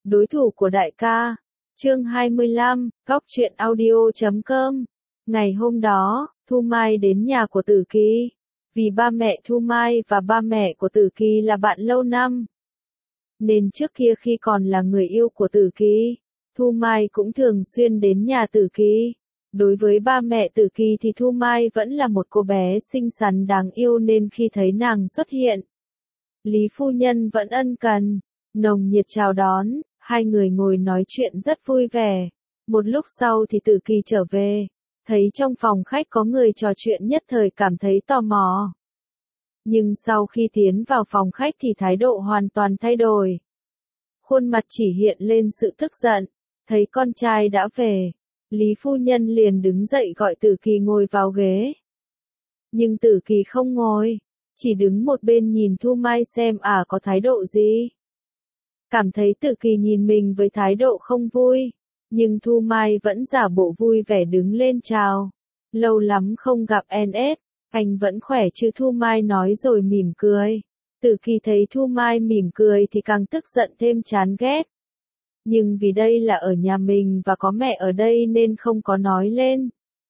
Đối thủ của đại ca. Chương 25, Góc truyện audio.com. Ngày hôm đó, Thu Mai đến nhà của Tử Kỳ. Vì ba mẹ Thu Mai và ba mẹ của Tử Kỳ là bạn lâu năm, nên trước kia khi còn là người yêu của Tử Kỳ, Thu Mai cũng thường xuyên đến nhà Tử Kỳ. Đối với ba mẹ Tử Kỳ thì Thu Mai vẫn là một cô bé xinh xắn đáng yêu, nên khi thấy nàng xuất hiện, Lý phu nhân vẫn ân cần, nồng nhiệt chào đón, hai người ngồi nói chuyện rất vui vẻ. Một lúc sau thì Tử Kỳ trở về, thấy trong phòng khách có người trò chuyện, nhất thời cảm thấy tò mò. Nhưng sau khi tiến vào phòng khách thì thái độ hoàn toàn thay đổi. Khuôn mặt chỉ hiện lên sự tức giận, thấy con trai đã về, Lý phu nhân liền đứng dậy gọi Tử Kỳ ngồi vào ghế. Nhưng Tử Kỳ không ngồi, chỉ đứng một bên nhìn Thu Mai xem có thái độ gì. Cảm thấy Tử Kỳ nhìn mình với thái độ không vui, nhưng Thu Mai vẫn giả bộ vui vẻ đứng lên chào. Lâu lắm không gặp NS, anh vẫn khỏe chứ? Thu Mai nói rồi mỉm cười. Tử Kỳ thấy Thu Mai mỉm cười thì càng tức giận thêm chán ghét. Nhưng vì đây là ở nhà mình và có mẹ ở đây nên không có nói lên.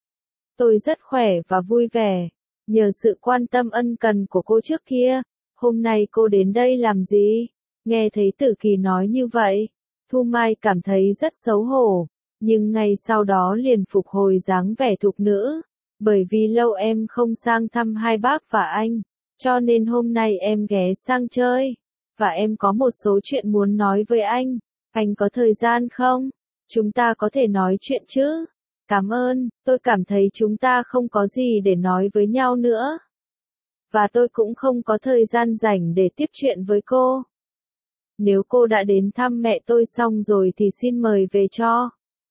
Tôi rất khỏe và vui vẻ, nhờ sự quan tâm ân cần của cô trước kia. Hôm nay cô đến đây làm gì? Nghe thấy Tử Kỳ nói như vậy, Thu Mai cảm thấy rất xấu hổ, nhưng ngay sau đó liền phục hồi dáng vẻ thục nữ. Bởi vì lâu em không sang thăm hai bác và anh, cho nên hôm nay em ghé sang chơi, và em có một số chuyện muốn nói với anh. Anh có thời gian không? Chúng ta có thể nói chuyện chứ? Cảm ơn, tôi cảm thấy chúng ta không có gì để nói với nhau nữa. Và tôi cũng không có thời gian rảnh để tiếp chuyện với cô. Nếu cô đã đến thăm mẹ tôi xong rồi thì xin mời về cho.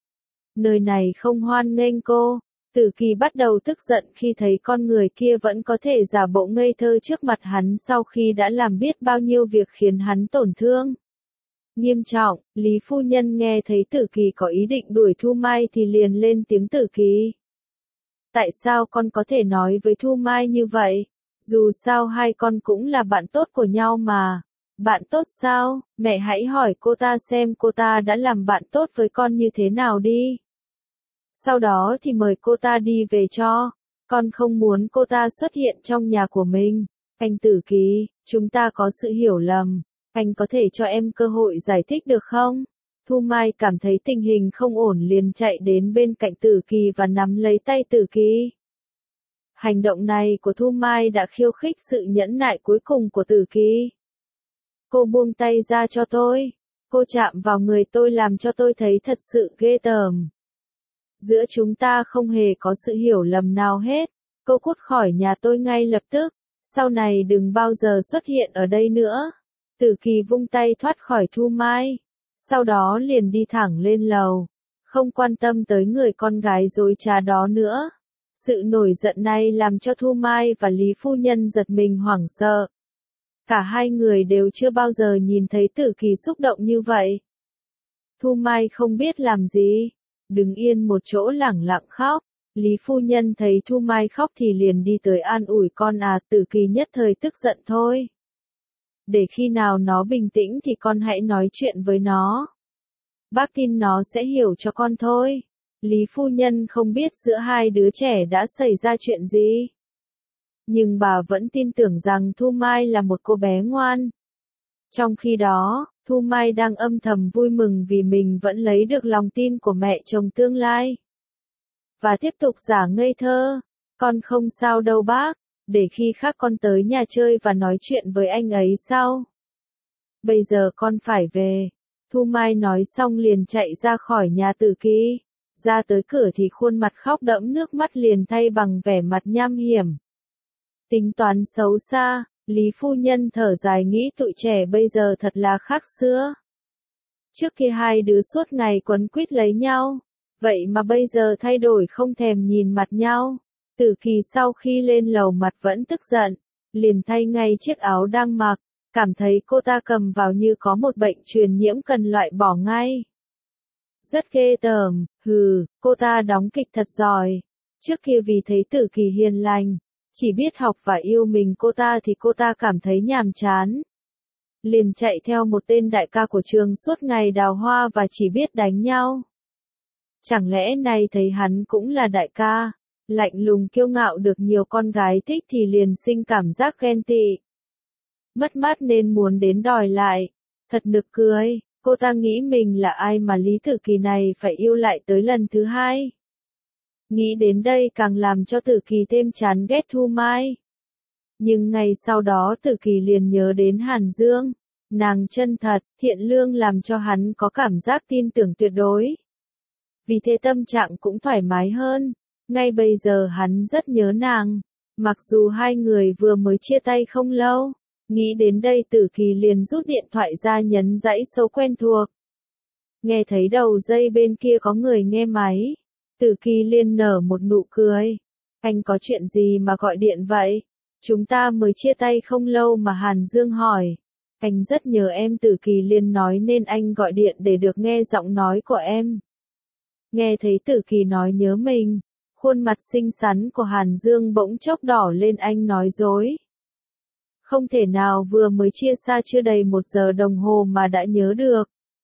Nơi này không hoan nghênh cô. Tử Kỳ bắt đầu tức giận khi thấy con người kia vẫn có thể giả bộ ngây thơ trước mặt hắn sau khi đã làm biết bao nhiêu việc khiến hắn tổn thương nghiêm trọng. Lý phu nhân nghe thấy Tử Kỳ có ý định đuổi Thu Mai thì liền lên tiếng: Tử Kỳ, tại sao con có thể nói với Thu Mai như vậy? Dù sao hai con cũng là bạn tốt của nhau mà. Bạn tốt sao? Mẹ hãy hỏi cô ta xem cô ta đã làm bạn tốt với con như thế nào đi. Sau đó thì mời cô ta đi về cho. Con không muốn cô ta xuất hiện trong nhà của mình. Anh Tử Kỳ, chúng ta có sự hiểu lầm. Anh có thể cho em cơ hội giải thích được không? Thu Mai cảm thấy tình hình không ổn liền chạy đến bên cạnh Tử Kỳ và nắm lấy tay Tử Kỳ. Hành động này của Thu Mai đã khiêu khích sự nhẫn nại cuối cùng của Tử Kỳ. Cô buông tay ra cho tôi. Cô chạm vào người tôi làm cho tôi thấy thật sự ghê tởm. Giữa chúng ta không hề có sự hiểu lầm nào hết. Cô cút khỏi nhà tôi ngay lập tức. Sau này đừng bao giờ xuất hiện ở đây nữa. Tử Kỳ vung tay thoát khỏi Thu Mai. Sau đó liền đi thẳng lên lầu. Không quan tâm tới người con gái dối trá đó nữa. Sự nổi giận này làm cho Thu Mai và Lý phu nhân giật mình hoảng sợ. Cả hai người đều chưa bao giờ nhìn thấy Tử Kỳ xúc động như vậy. Thu Mai không biết làm gì, đứng yên một chỗ lẳng lặng khóc. Lý phu nhân thấy Thu Mai khóc thì liền đi tới an ủi con. Tử Kỳ nhất thời tức giận thôi. Để khi nào nó bình tĩnh thì con hãy nói chuyện với nó. Bác tin nó sẽ hiểu cho con thôi. Lý phu nhân không biết giữa hai đứa trẻ đã xảy ra chuyện gì. Nhưng bà vẫn tin tưởng rằng Thu Mai là một cô bé ngoan. Trong khi đó, Thu Mai đang âm thầm vui mừng vì mình vẫn lấy được lòng tin của mẹ chồng tương lai. Và tiếp tục giả ngây thơ. Con không sao đâu bác, để khi khác con tới nhà chơi và nói chuyện với anh ấy sau. Bây giờ con phải về. Thu Mai nói xong liền chạy ra khỏi nhà Tử Kỳ. Ra tới cửa thì khuôn mặt khóc đẫm nước mắt liền thay bằng vẻ mặt nham hiểm. Tính toán xấu xa, Lý phu nhân thở dài nghĩ tụi trẻ bây giờ thật là khác xưa. Trước kia hai đứa suốt ngày quấn quýt lấy nhau, vậy mà bây giờ thay đổi không thèm nhìn mặt nhau. Tử Kỳ sau khi lên lầu mặt vẫn tức giận, liền thay ngay chiếc áo đang mặc, cảm thấy cô ta cầm vào như có một bệnh truyền nhiễm cần loại bỏ ngay. Rất ghê tởm, cô ta đóng kịch thật giỏi. Trước kia vì thấy Tử Kỳ hiền lành, chỉ biết học và yêu mình cô ta thì cô ta cảm thấy nhàm chán. liền chạy theo một tên đại ca của trường suốt ngày đào hoa và chỉ biết đánh nhau. Chẳng lẽ này thấy hắn cũng là đại ca, lạnh lùng kiêu ngạo được nhiều con gái thích thì liền sinh cảm giác ghen tị. Mất mát nên muốn đến đòi lại, thật nực cười, cô ta nghĩ mình là ai mà Lý Tử Kỳ này phải yêu lại tới lần thứ hai. Nghĩ đến đây càng làm cho Tử Kỳ thêm chán ghét Thu Mai. Nhưng ngày sau đó Tử Kỳ liền nhớ đến Hàn Dương, nàng chân thật, thiện lương làm cho hắn có cảm giác tin tưởng tuyệt đối. Vì thế tâm trạng cũng thoải mái hơn, ngay bây giờ hắn rất nhớ nàng, mặc dù hai người vừa mới chia tay không lâu. Nghĩ đến đây Tử Kỳ liền rút điện thoại ra nhấn dãy số quen thuộc. Nghe thấy đầu dây bên kia có người nghe máy. Tử Kỳ liền nở một nụ cười. Anh có chuyện gì mà gọi điện vậy? Chúng ta mới chia tay không lâu mà Hàn Dương hỏi. Anh rất nhớ em, Tử Kỳ liền nói nên anh gọi điện để được nghe giọng nói của em. Nghe thấy Tử Kỳ nói nhớ mình, khuôn mặt xinh xắn của Hàn Dương bỗng chốc đỏ lên, anh nói dối. Không thể nào, vừa mới chia xa chưa đầy 1 giờ đồng hồ mà đã nhớ được.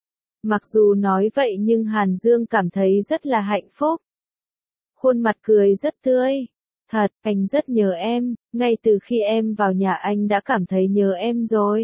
Mặc dù nói vậy nhưng Hàn Dương cảm thấy rất là hạnh phúc. Khuôn mặt cười rất tươi. Thật, anh rất nhớ em, ngay từ khi em vào nhà anh đã cảm thấy nhớ em rồi.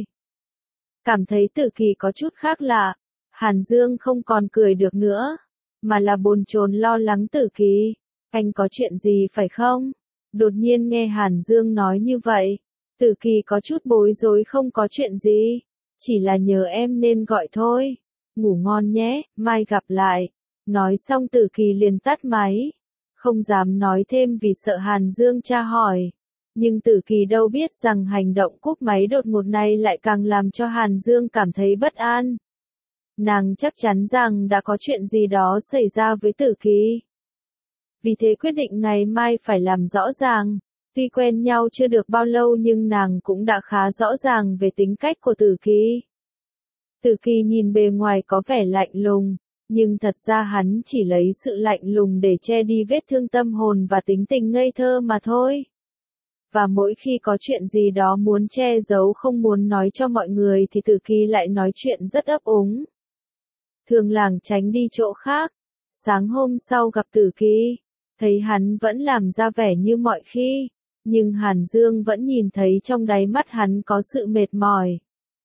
Cảm thấy Tử Kỳ có chút khác lạ. Hàn Dương không còn cười được nữa, mà là bồn chồn lo lắng. Tử Kỳ, anh có chuyện gì phải không? Đột nhiên nghe Hàn Dương nói như vậy. Tử Kỳ có chút bối rối. Không có chuyện gì, chỉ là nhớ em nên gọi thôi. Ngủ ngon nhé, mai gặp lại. Nói xong Tử Kỳ liền tắt máy. Không dám nói thêm vì sợ Hàn Dương tra hỏi. Nhưng Tử Kỳ đâu biết rằng hành động cúp máy đột ngột này lại càng làm cho Hàn Dương cảm thấy bất an. Nàng chắc chắn rằng đã có chuyện gì đó xảy ra với Tử Kỳ. Vì thế quyết định ngày mai phải làm rõ ràng. Tuy quen nhau chưa được bao lâu nhưng nàng cũng đã khá rõ ràng về tính cách của Tử Kỳ. Tử Kỳ nhìn bề ngoài có vẻ lạnh lùng, nhưng thật ra hắn chỉ lấy sự lạnh lùng để che đi vết thương tâm hồn và tính tình ngây thơ mà thôi. Và mỗi khi có chuyện gì đó muốn che giấu không muốn nói cho mọi người thì Tử Kỳ lại nói chuyện rất ấp úng. Thường lảng tránh đi chỗ khác. Sáng hôm sau gặp Tử Kỳ, thấy hắn vẫn làm ra vẻ như mọi khi. Nhưng Hàn Dương vẫn nhìn thấy trong đáy mắt hắn có sự mệt mỏi.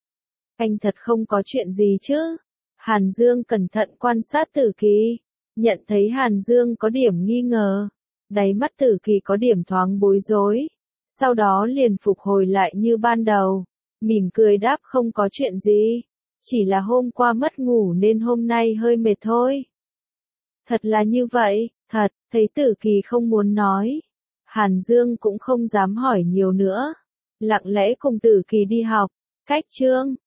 Anh thật không có chuyện gì chứ? Hàn Dương cẩn thận quan sát Tử Kỳ, nhận thấy Hàn Dương có điểm nghi ngờ. Đáy mắt Tử Kỳ có điểm thoáng bối rối. Sau đó liền phục hồi lại như ban đầu. Mỉm cười đáp không có chuyện gì. Chỉ là hôm qua mất ngủ nên hôm nay hơi mệt thôi. Thật là như vậy, thật, thấy Tử Kỳ không muốn nói. Hàn Dương cũng không dám hỏi nhiều nữa. Lặng lẽ cùng Tử Kỳ đi học. Cách chương